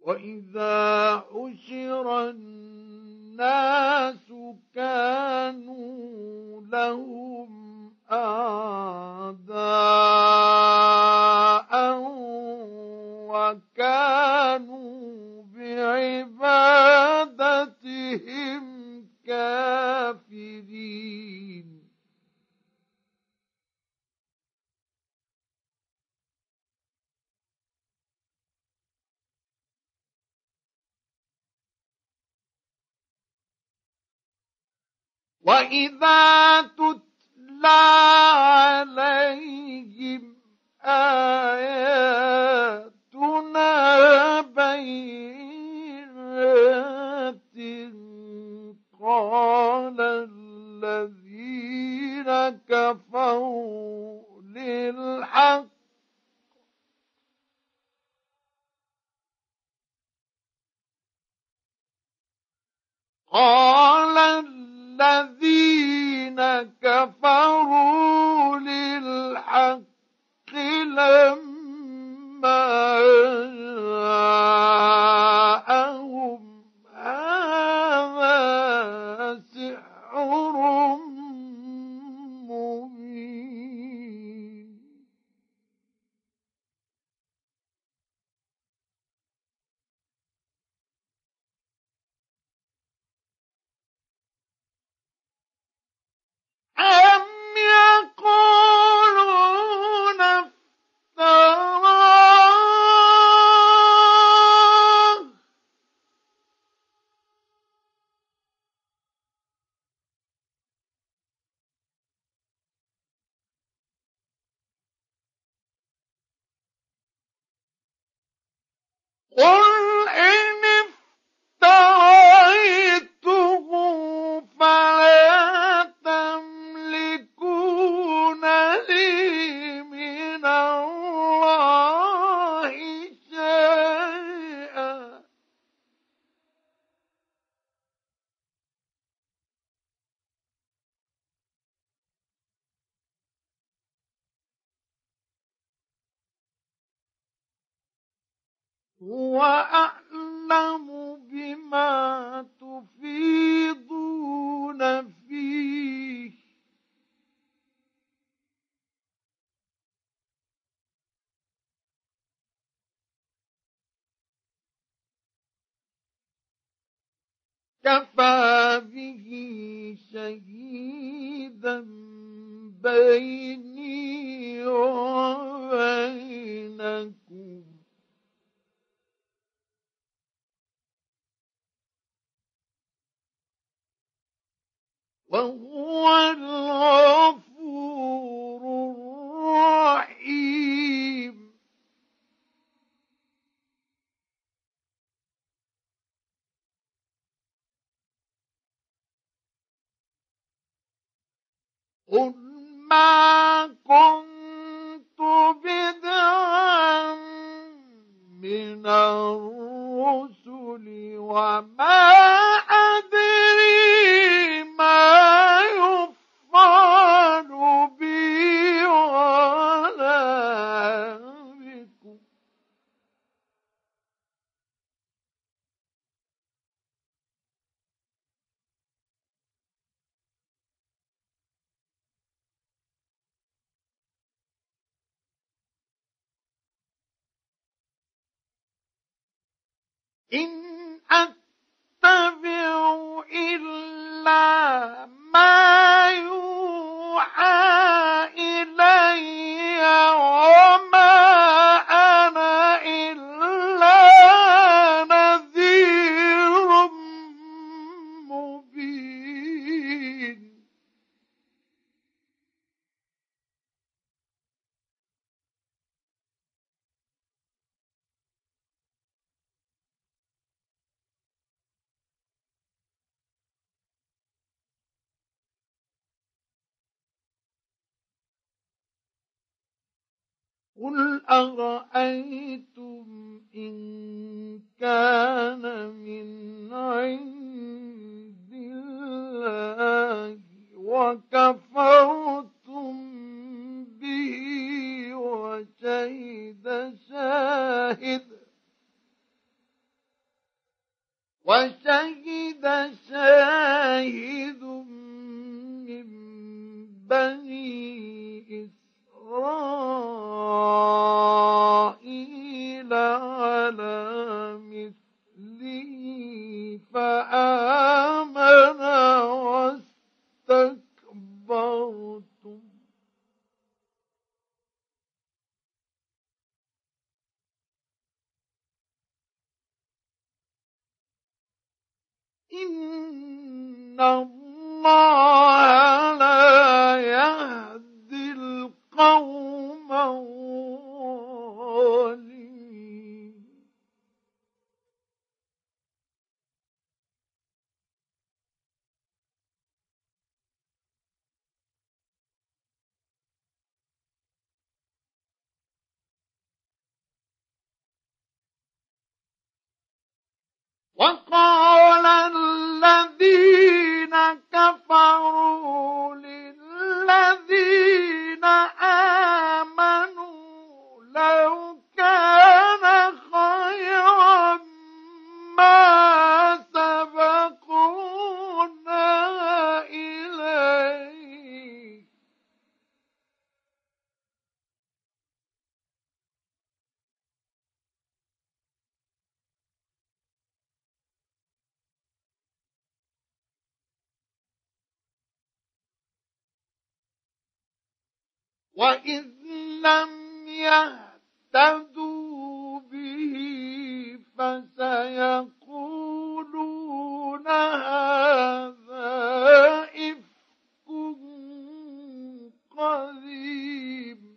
وإذا حشر الناس كانوا لهم أعداء وكانوا بعبادتهم كافرين وإذا تتلى عليهم آياتنا بينات قال الذين كفروا للحق لما جاءهم هذا سحر مبين أم يقولون افتراه قل إن افتريته فلا تملكون لي من الله شيئا هو أعلم بما تفيضون فيه كفى به شهيدا بيني وبينكم وهو الغفور الرحيم قل ما كنت بدعا من الرسل وما أدري ما يفعل بي ولا بكم إن أتبع إلا ما يوحى إلي وما أنا إلا نذير مبين قل أرأيتم إن كان من عند الله وكفرتم به وشهد شاهد وشهد شاهد من بني إسرائيل على مثله فآمن واستكبرتم إن الله لا يهدي القوم الظالمين وقال الذين كفروا للذين آمنوا لو كان خيرا ما سبقونا إليه وإذ لم يهتدوا به فسيقولون هذا إفك قديم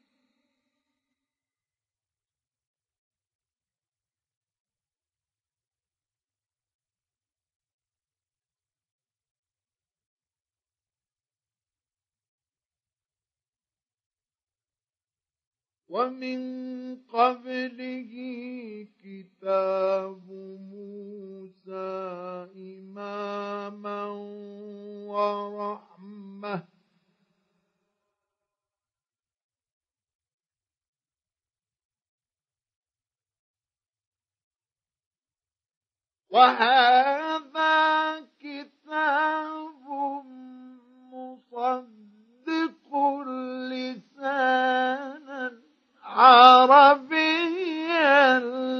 ومن قبله كتاب موسى إماما ورحمة وهذا كتاب مصدق لسانا عربيا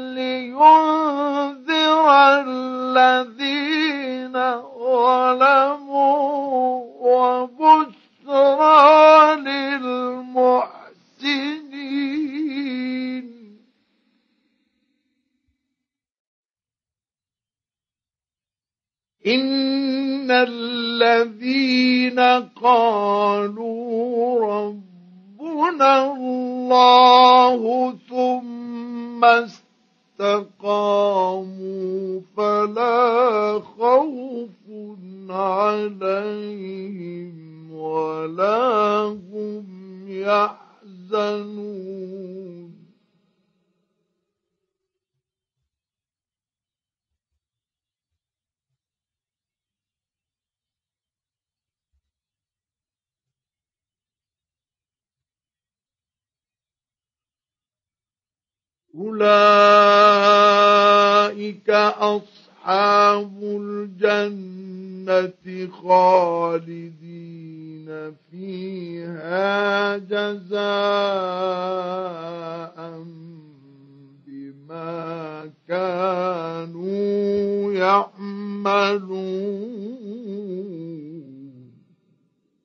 لينذر الذين ظلموا وبشرى للمحسنين إن الذين قالوا ربنا الله ثم استقاموا فلا خوف عليهم ولا هم يحزنون أولئك أصحاب الجنة خالدين فيها جزاء بما كانوا يعملون